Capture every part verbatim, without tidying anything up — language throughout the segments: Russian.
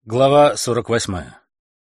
Глава сорок восьмая.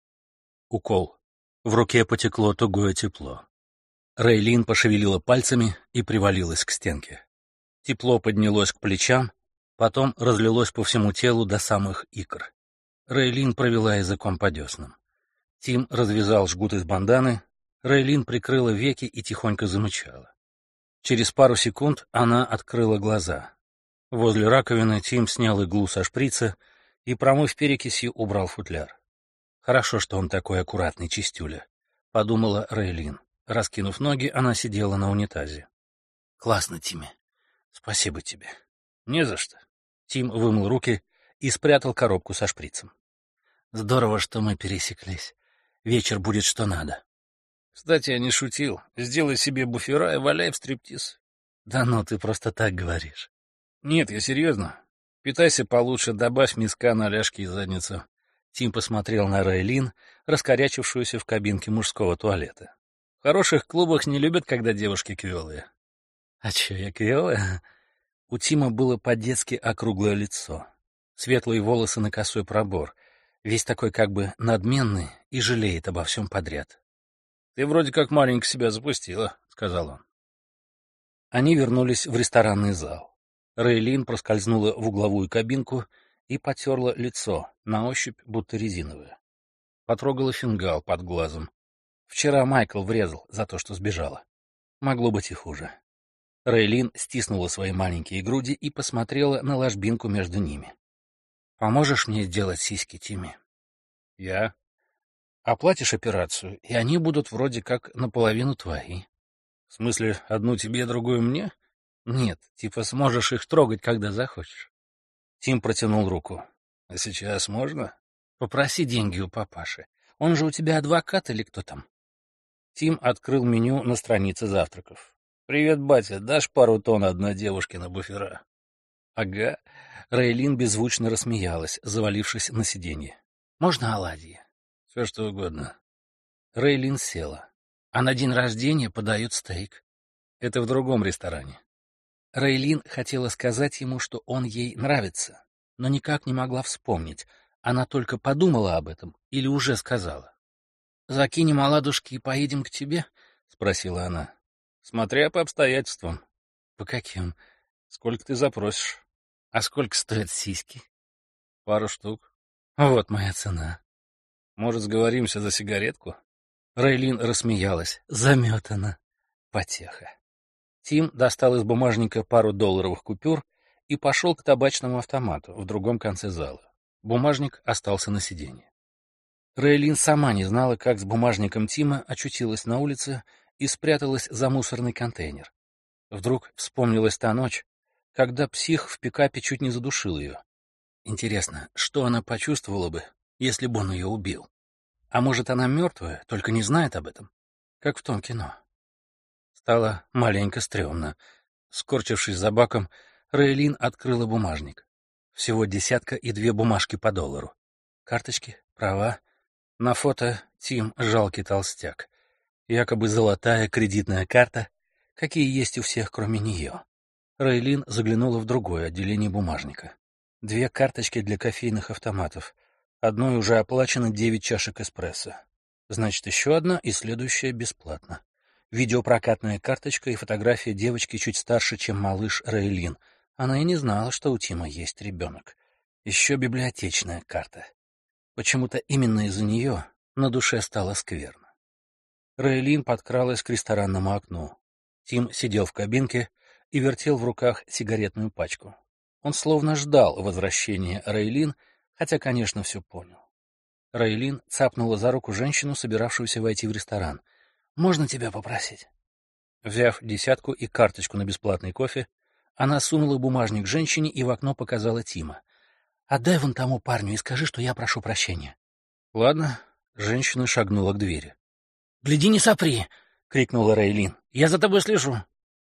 Укол. В руке потекло тугое тепло. Рейлин пошевелила пальцами и привалилась к стенке. Тепло поднялось к плечам, потом разлилось по всему телу до самых икр. Рейлин провела языком по деснам. Тим развязал жгут из банданы, Рейлин прикрыла веки и тихонько замычала. Через пару секунд она открыла глаза. Возле раковины Тим снял иглу со шприца и, промыв перекисью, убрал футляр. «Хорошо, что он такой аккуратный, чистюля», — подумала Рейлин. Раскинув ноги, она сидела на унитазе. «Классно, Тимми. Спасибо тебе». «Не за что». Тим вымыл руки и спрятал коробку со шприцем. «Здорово, что мы пересеклись. Вечер будет что надо». «Кстати, я не шутил. Сделай себе буфера и валяй в стриптиз». «Да ну, ты просто так говоришь». «Нет, я серьезно. Питайся получше, добавь миска на ляжки и задницу». Тим посмотрел на Рейлин, раскорячившуюся в кабинке мужского туалета. «В хороших клубах не любят, когда девушки квелые». «А чё, я квелая?» У Тима было по-детски округлое лицо. Светлые волосы на косой пробор. Весь такой как бы надменный и жалеет обо всем подряд. «Ты вроде как маленько себя запустила», — сказал он. Они вернулись в ресторанный зал. Рейлин проскользнула в угловую кабинку и потерла лицо, на ощупь будто резиновое. Потрогала фингал под глазом. Вчера Майкл врезал за то, что сбежала. Могло быть и хуже. Рейлин стиснула свои маленькие груди и посмотрела на ложбинку между ними. «Поможешь мне сделать сиськи, Тимми?» «Я?» «Оплатишь операцию, и они будут вроде как наполовину твои». «В смысле, одну тебе, другую мне?» «Нет, типа сможешь их трогать, когда захочешь». Тим протянул руку. «А сейчас можно?» «Попроси деньги у папаши. Он же у тебя адвокат или кто там?» Тим открыл меню на странице завтраков. «Привет, батя, дашь пару тонн одной девушке на буфера?» «Ага». Рейлин беззвучно рассмеялась, завалившись на сиденье. «Можно оладьи?» «Все что угодно». Рейлин села. «А на день рождения подают стейк». «Это в другом ресторане». Рейлин хотела сказать ему, что он ей нравится, но никак не могла вспомнить, она только подумала об этом или уже сказала. «Закинем оладушки и поедем к тебе?» — спросила она. «Смотря по обстоятельствам». «По каким?» «Сколько ты запросишь?» «А сколько стоят сиськи?» «Пару штук». «Вот моя цена». «Может, сговоримся за сигаретку?» Рейлин рассмеялась. Заметана. Потеха. Тим достал из бумажника пару долларовых купюр и пошел к табачному автомату в другом конце зала. Бумажник остался на сиденье. Рейлин сама не знала, как с бумажником Тима очутилась на улице и спряталась за мусорный контейнер. Вдруг вспомнилась та ночь, когда псих в пикапе чуть не задушил ее. Интересно, что она почувствовала бы, если бы он ее убил? А может, она мертвая, только не знает об этом? Как в том кино. Стало маленько стрёмно. Скорчившись за баком, Рейлин открыла бумажник. Всего десятка и две бумажки по доллару. Карточки, права. На фото Тим — жалкий толстяк. Якобы золотая кредитная карта, какие есть у всех, кроме нее. Рейлин заглянула в другое отделение бумажника. Две карточки для кофейных автоматов. Одной уже оплачено девять чашек эспрессо. Значит, еще одна и следующая бесплатно. Видеопрокатная карточка и фотография девочки чуть старше, чем малыш Рейлин. Она и не знала, что у Тима есть ребенок. Еще библиотечная карта. Почему-то именно из-за нее на душе стало скверно. Рейлин подкралась к ресторанному окну. Тим сидел в кабинке и вертел в руках сигаретную пачку. Он словно ждал возвращения Рейлин, хотя, конечно, все понял. Рейлин цапнула за руку женщину, собиравшуюся войти в ресторан. «Можно тебя попросить?» Взяв десятку и карточку на бесплатный кофе, она сунула бумажник женщине и в окно показала Тима. «Отдай вон тому парню и скажи, что я прошу прощения». «Ладно». Женщина шагнула к двери. «Гляди, не сопри!» — крикнула Рейлин. «Я за тобой слежу!»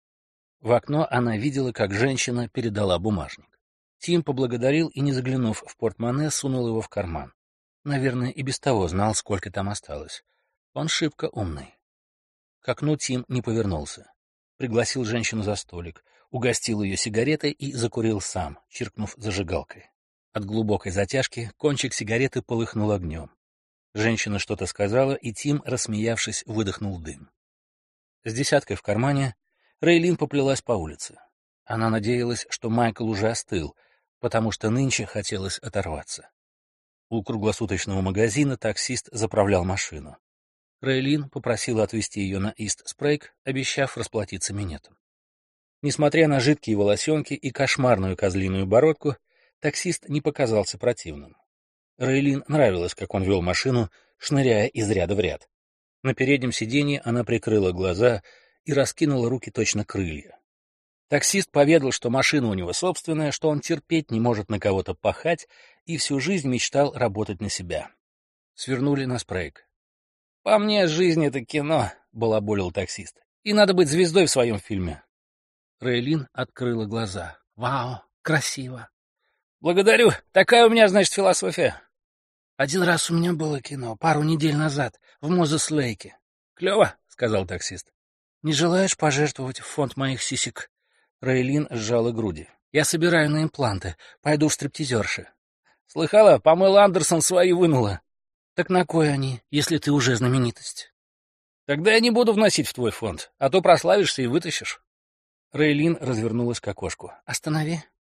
В окно она видела, как женщина передала бумажник. Тим поблагодарил и, не заглянув в портмоне, сунул его в карман. Наверное, и без того знал, сколько там осталось. Он шибко умный. К окну Тим не повернулся. Пригласил женщину за столик, угостил ее сигаретой и закурил сам, чиркнув зажигалкой. От глубокой затяжки кончик сигареты полыхнул огнем. Женщина что-то сказала, и Тим, рассмеявшись, выдохнул дым. С десяткой в кармане Рейлин поплелась по улице. Она надеялась, что Майкл уже остыл, потому что нынче хотелось оторваться. У круглосуточного магазина таксист заправлял машину. Рейлин попросила отвезти ее на Ист-Спрейг, обещав расплатиться минетом. Несмотря на жидкие волосенки и кошмарную козлиную бородку, таксист не показался противным. Рейлин нравилось, как он вел машину, шныряя из ряда в ряд. На переднем сиденье она прикрыла глаза и раскинула руки точно крылья. Таксист поведал, что машина у него собственная, что он терпеть не может на кого-то пахать и всю жизнь мечтал работать на себя. Свернули на Спрейг. «По мне, жизнь — это кино», — балаболил таксист. «И надо быть звездой в своем фильме». Рейлин открыла глаза. «Вау, красиво!» «Благодарю, такая у меня, значит, философия». «Один раз у меня было кино, пару недель назад, в Мозес-Лейке». «Клево», — сказал таксист. «Не желаешь пожертвовать в фонд моих сисек?» Рейлин сжала груди. «Я собираю на импланты, пойду в стриптизерши». «Слыхала, Памела Андерсон свои вынула». «Так на кой они, если ты уже знаменитость?» «Тогда я не буду вносить в твой фонд, а то прославишься и вытащишь». Рейлин развернулась к окошку. «Останови».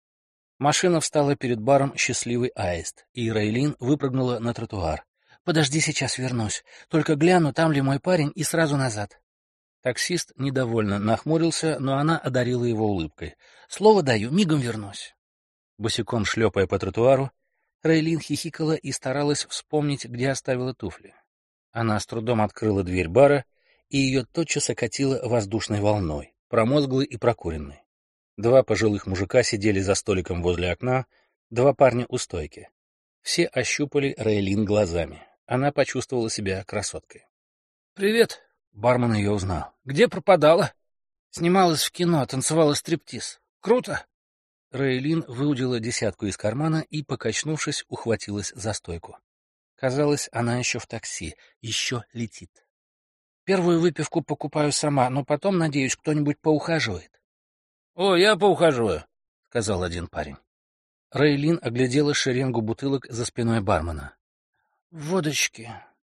Машина встала перед баром «Счастливый аист», и Рейлин выпрыгнула на тротуар. «Подожди, сейчас вернусь. Только гляну, там ли мой парень, и сразу назад». Таксист недовольно нахмурился, но она одарила его улыбкой. «Слово даю, мигом вернусь». Босиком шлепая по тротуару, Рейлин хихикала и старалась вспомнить, где оставила туфли. Она с трудом открыла дверь бара, и ее тотчас окатило воздушной волной, промозглой и прокуренной. Два пожилых мужика сидели за столиком возле окна, два парня у стойки. Все ощупали Рейлин глазами. Она почувствовала себя красоткой. «Привет», — бармен ее узнал. «Где пропадала?» «Снималась в кино, танцевала стриптиз. Круто!» Рейлин выудила десятку из кармана и, покачнувшись, ухватилась за стойку. Казалось, она еще в такси, еще летит. «Первую выпивку покупаю сама, но потом, надеюсь, кто-нибудь поухаживает». «О, я поухаживаю», — сказал один парень. Рейлин оглядела шеренгу бутылок за спиной бармена. «Водочки».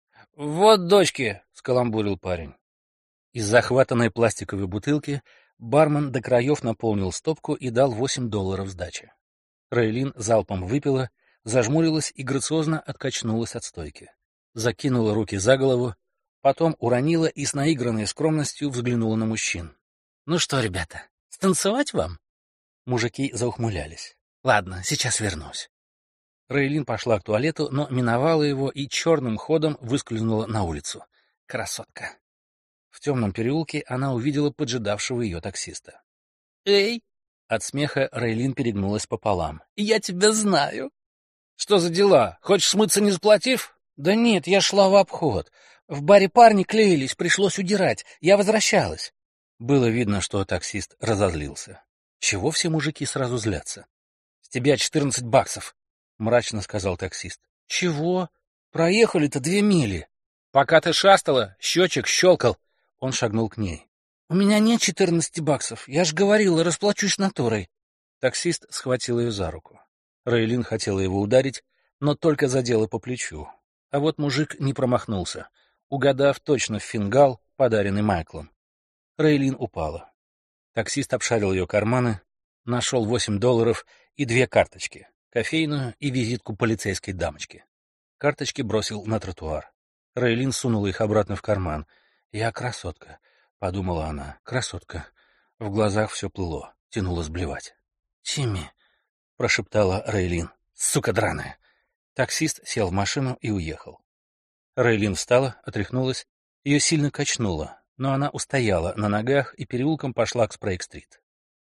«Вот дочки», — скаламбурил парень. Из захватанной пластиковой бутылки бармен до краев наполнил стопку и дал восемь долларов сдачи. Рейлин залпом выпила, зажмурилась и грациозно откачнулась от стойки. Закинула руки за голову, потом уронила и с наигранной скромностью взглянула на мужчин. «Ну что, ребята, станцевать вам?» Мужики заухмылялись. «Ладно, сейчас вернусь». Рейлин пошла к туалету, но миновала его и черным ходом выскользнула на улицу. Красотка. В темном переулке она увидела поджидавшего ее таксиста. «Эй!» От смеха Рейлин перегнулась пополам. «Я тебя знаю!» «Что за дела? Хочешь смыться, не заплатив?» «Да нет, я шла в обход. В баре парни клеились, пришлось удирать. Я возвращалась». Было видно, что таксист разозлился. Чего все мужики сразу злятся? «С тебя четырнадцать баксов», — мрачно сказал таксист. «Чего? Проехали-то две мили». «Пока ты шастала, счетчик щелкал». Он шагнул к ней. «У меня нет четырнадцати баксов. Я ж говорила, расплачусь натурой». Таксист схватил ее за руку. Рейлин хотела его ударить, но только задела по плечу. А вот мужик не промахнулся, угадав точно в фингал, подаренный Майклом. Рейлин упала. Таксист обшарил ее карманы, нашел восемь долларов и две карточки, кофейную и визитку полицейской дамочки. Карточки бросил на тротуар. Рейлин сунула их обратно в карман. «Я красотка», — подумала она, — «красотка». В глазах все плыло, тянуло сблевать. «Тимми», — прошептала Рейлин, — «сука драная». Таксист сел в машину и уехал. Рейлин встала, отряхнулась, ее сильно качнуло, но она устояла на ногах и переулком пошла к Спрейг-стрит.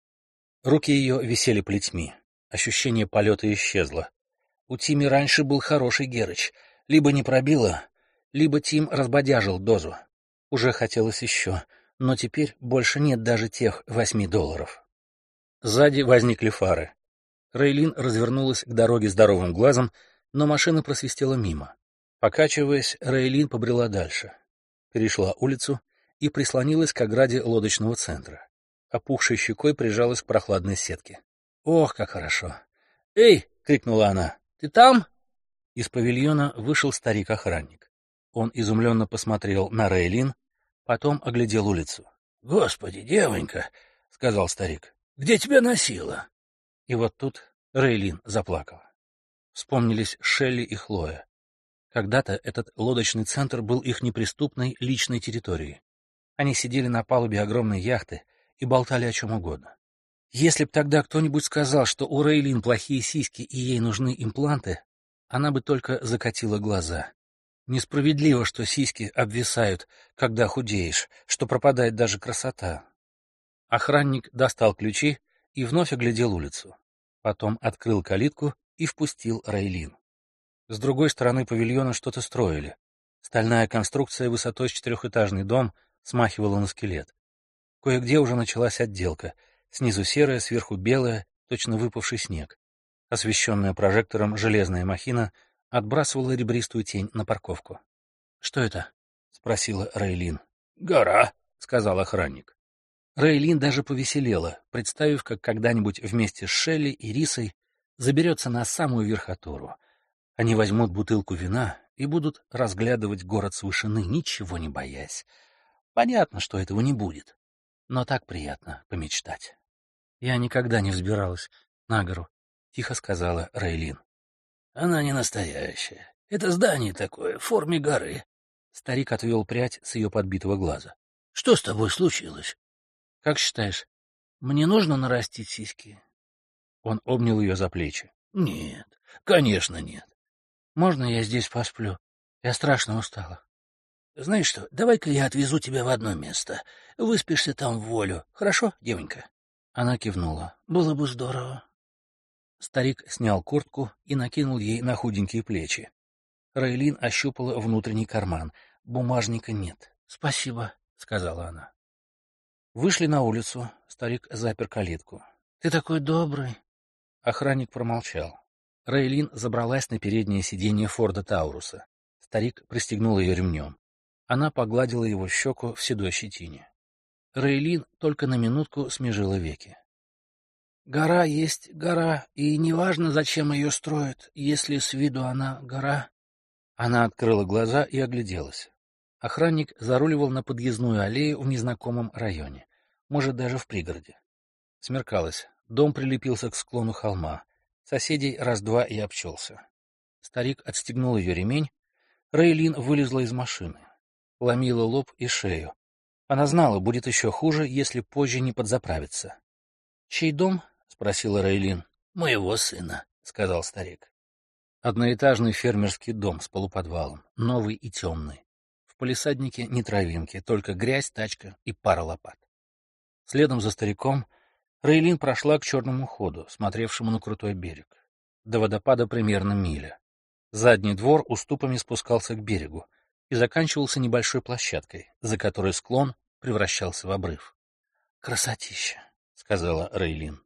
Руки ее висели плетьми, ощущение полета исчезло. У Тимми раньше был хороший Герыч, либо не пробило, либо Тим разбодяжил дозу. Уже хотелось еще, но теперь больше нет даже тех восьми долларов. Сзади возникли фары. Рейлин развернулась к дороге здоровым глазом, но машина просвистела мимо. Покачиваясь, Рейлин побрела дальше. Перешла улицу и прислонилась к ограде лодочного центра. Опухшей щекой прижалась к прохладной сетке. «Ох, как хорошо!» «Эй!» — крикнула она. ты там?» Из павильона вышел старик-охранник. Он изумленно посмотрел на Рейлин, потом оглядел улицу. «Господи, девонька!» — сказал старик. «Где тебя носило?» И вот тут Рейлин заплакала. Вспомнились Шелли и Хлоя. Когда-то этот лодочный центр был их неприступной личной территорией. Они сидели на палубе огромной яхты и болтали о чем угодно. Если б тогда кто-нибудь сказал, что у Рейлин плохие сиськи и ей нужны импланты, она бы только закатила глаза. Несправедливо, что сиськи обвисают, когда худеешь, что пропадает даже красота. Охранник достал ключи и вновь оглядел улицу. Потом открыл калитку и впустил Рейлин. С другой стороны павильона что-то строили. Стальная конструкция высотой с четырехэтажный дом смахивала на скелет. Кое-где уже началась отделка. Снизу серая, сверху белая, точно выпавший снег. Освещенная прожектором железная махина отбрасывала ребристую тень на парковку. — Что это? — спросила Рейлин. — Гора, — сказал охранник. Рейлин даже повеселела, представив, как когда-нибудь вместе с Шелли и Рисой заберется на самую верхотуру. Они возьмут бутылку вина и будут разглядывать город с вышины, ничего не боясь. Понятно, что этого не будет, но так приятно помечтать. — Я никогда не взбиралась на гору, — тихо сказала Рейлин. — Она не настоящая. Это здание такое, в форме горы. Старик отвел прядь с ее подбитого глаза. — Что с тобой случилось? — Как считаешь, мне нужно нарастить сиськи? Он обнял ее за плечи. — Нет, конечно нет. — Можно я здесь посплю? Я страшно устала. — Знаешь что, давай-ка я отвезу тебя в одно место. Выспишься там в волю. Хорошо, девонька? Она кивнула. — Было бы здорово. Старик снял куртку и накинул ей на худенькие плечи. Рейлин ощупала внутренний карман. Бумажника нет. — Спасибо, — сказала она. Вышли на улицу. Старик запер калитку. — Ты такой добрый. Охранник промолчал. Рейлин забралась на переднее сиденье Форда Тауруса. Старик пристегнул ее ремнем. Она погладила его щеку в седой щетине. Рейлин только на минутку смежила веки. Гора есть гора, и неважно, зачем ее строят, если с виду она гора. Она открыла глаза и огляделась. Охранник заруливал на подъездную аллею в незнакомом районе, может, даже в пригороде. Смеркалось, дом прилепился к склону холма, соседей раз-два и обчелся. Старик отстегнул ее ремень, Рейлин вылезла из машины, ломила лоб и шею. Она знала, будет еще хуже, если позже не подзаправиться. — Чей дом? — спросила Рейлин. — Моего сына, — сказал старик. Одноэтажный фермерский дом с полуподвалом, новый и темный. В палисаднике ни травинки, только грязь, тачка и пара лопат. Следом за стариком Рейлин прошла к черному ходу, смотревшему на крутой берег. До водопада примерно миля. Задний двор уступами спускался к берегу и заканчивался небольшой площадкой, за которой склон превращался в обрыв. «Красотища», — сказала Рейлин.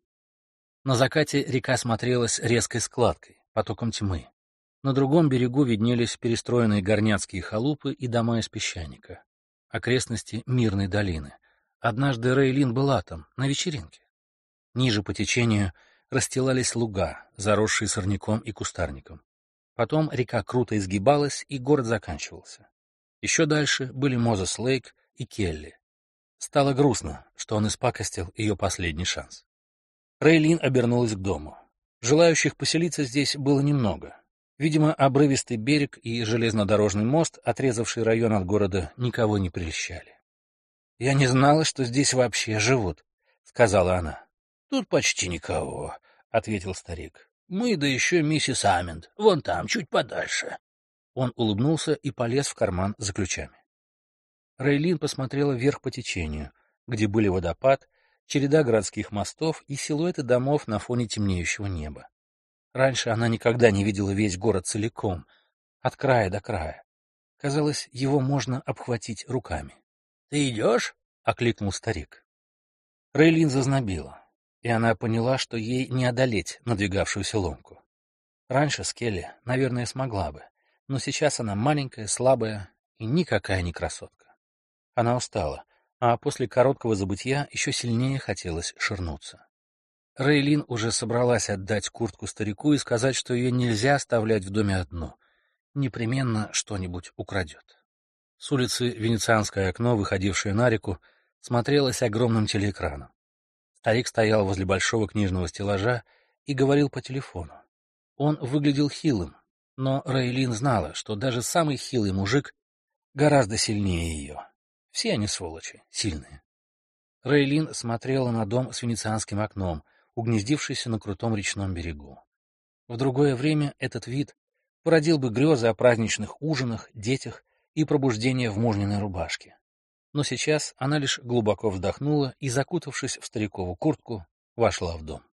На закате река смотрелась резкой складкой, потоком тьмы. На другом берегу виднелись перестроенные горняцкие халупы и дома из песчаника. Окрестности мирной долины. Однажды Рейлин была там, на вечеринке. Ниже по течению расстилались луга, заросшие сорняком и кустарником. Потом река круто изгибалась, и город заканчивался. Еще дальше были Мозес-Лейк и Келли. Стало грустно, что он испакостил ее последний шанс. Рейлин обернулась к дому. Желающих поселиться здесь было немного. Видимо, обрывистый берег и железнодорожный мост, отрезавший район от города, никого не прельщали. — Я не знала, что здесь вообще живут, — сказала она. — Тут почти никого, — ответил старик. — Мы, да еще миссис Амент, вон там, чуть подальше. Он улыбнулся и полез в карман за ключами. Рейлин посмотрела вверх по течению, где были водопад, череда городских мостов и силуэты домов на фоне темнеющего неба. Раньше она никогда не видела весь город целиком, от края до края. Казалось, его можно обхватить руками. — Ты идешь? — окликнул старик. Рейлин зазнобила, и она поняла, что ей не одолеть надвигавшуюся ломку. Раньше с Келли, наверное, смогла бы, но сейчас она маленькая, слабая и никакая не красотка. Она устала, а после короткого забытья еще сильнее хотелось ширнуться. Рейлин уже собралась отдать куртку старику и сказать, что ее нельзя оставлять в доме одну. Непременно что-нибудь украдет. С улицы венецианское окно, выходившее на реку, смотрелось огромным телеэкраном. Старик стоял возле большого книжного стеллажа и говорил по телефону. Он выглядел хилым, но Рейлин знала, что даже самый хилый мужик гораздо сильнее ее. Все они сволочи, сильные. Рейлин смотрела на дом с венецианским окном, угнездившийся на крутом речном берегу. В другое время этот вид породил бы грезы о праздничных ужинах, детях и пробуждении в мужниной рубашке. Но сейчас она лишь глубоко вздохнула и, закутавшись в старикову куртку, вошла в дом.